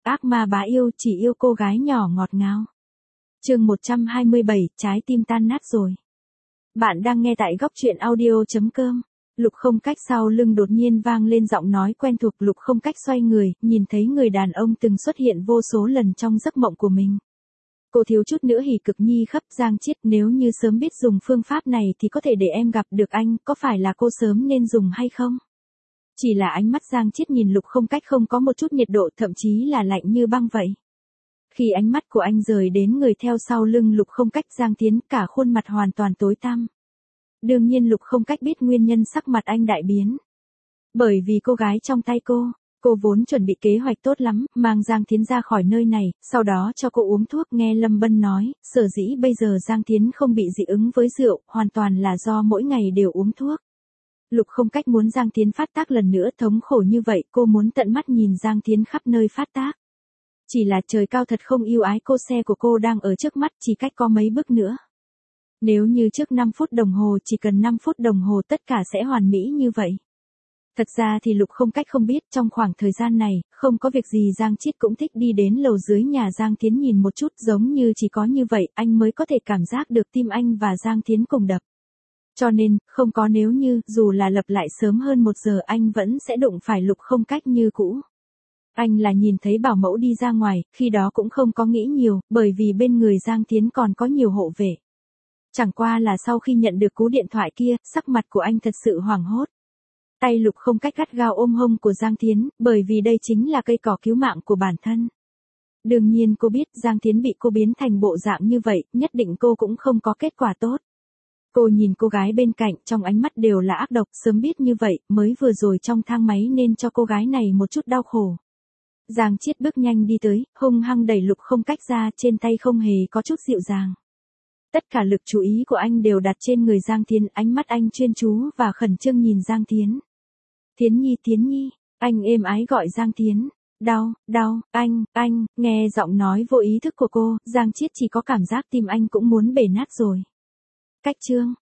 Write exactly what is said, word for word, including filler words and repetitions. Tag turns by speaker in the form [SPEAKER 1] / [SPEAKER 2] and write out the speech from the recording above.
[SPEAKER 1] ác ma bá yêu chỉ yêu cô gái nhỏ ngọt ngào. Chương một trăm hai mươi bảy, trái tim tan nát rồi. Bạn đang nghe tại góc truyện audio chấm com. Lục Không Cách sau lưng đột nhiên vang lên giọng nói quen thuộc. Lục Không Cách xoay người, nhìn thấy người đàn ông từng xuất hiện vô số lần trong giấc mộng của mình. Cô thiếu chút nữa hỉ cực nhi khắp. Giang Chiết, nếu như sớm biết dùng phương pháp này thì có thể để em gặp được anh, có phải là cô sớm nên dùng hay không? Chỉ là ánh mắt Giang Chiết nhìn Lục Không Cách không có một chút nhiệt độ, thậm chí là lạnh như băng vậy. Khi ánh mắt của anh rời đến người theo sau lưng Lục Không Cách, Giang Thiến, cả khuôn mặt hoàn toàn tối tăm. Đương nhiên Lục Không Cách biết nguyên nhân sắc mặt anh đại biến. Bởi vì cô gái trong tay cô, cô vốn chuẩn bị kế hoạch tốt lắm, mang Giang Thiến ra khỏi nơi này, sau đó cho cô uống thuốc. Nghe Lâm Bân nói, sở dĩ bây giờ Giang Thiến không bị dị ứng với rượu, hoàn toàn là do mỗi ngày đều uống thuốc. Lục Không Cách muốn Giang Thiến phát tác lần nữa, thống khổ như vậy, cô muốn tận mắt nhìn Giang Thiến khắp nơi phát tác. Chỉ là trời cao thật không yêu ái, cô xe của cô đang ở trước mắt, chỉ cách có mấy bước nữa. Nếu như trước năm phút đồng hồ, chỉ cần năm phút đồng hồ tất cả sẽ hoàn mỹ như vậy. Thật ra thì Lục Không Cách không biết, trong khoảng thời gian này, không có việc gì Giang Chiết cũng thích đi đến lầu dưới nhà Giang Thiến nhìn một chút, giống như chỉ có như vậy, anh mới có thể cảm giác được tim anh và Giang Thiến cùng đập. Cho nên, không có nếu như, dù là lập lại sớm hơn một giờ anh vẫn sẽ đụng phải Lục Không Cách như cũ. Anh là nhìn thấy bảo mẫu đi ra ngoài, khi đó cũng không có nghĩ nhiều, bởi vì bên người Giang Thiến còn có nhiều hộ vệ. Chẳng qua là sau khi nhận được cú điện thoại kia, sắc mặt của anh thật sự hoảng hốt. Tay Lục Không Cách gắt gao ôm hông của Giang Thiến, bởi vì đây chính là cây cỏ cứu mạng của bản thân. Đương nhiên cô biết Giang Thiến bị cô biến thành bộ dạng như vậy, nhất định cô cũng không có kết quả tốt. Cô nhìn cô gái bên cạnh, trong ánh mắt đều là ác độc, sớm biết như vậy, mới vừa rồi trong thang máy nên cho cô gái này một chút đau khổ. Giang Chiết bước nhanh đi tới, hung hăng đẩy Lục Không Cách ra, trên tay không hề có chút dịu dàng. Tất cả lực chú ý của anh đều đặt trên người Giang Thiến, ánh mắt anh chuyên chú và khẩn trương nhìn Giang Thiến. Thiến Nhi, Thiến Nhi, anh êm ái gọi Giang Thiến. Đau, đau, anh, anh, nghe giọng nói vô ý thức của cô, Giang Chiết chỉ có cảm giác tim anh cũng muốn bể nát rồi. Cách chương,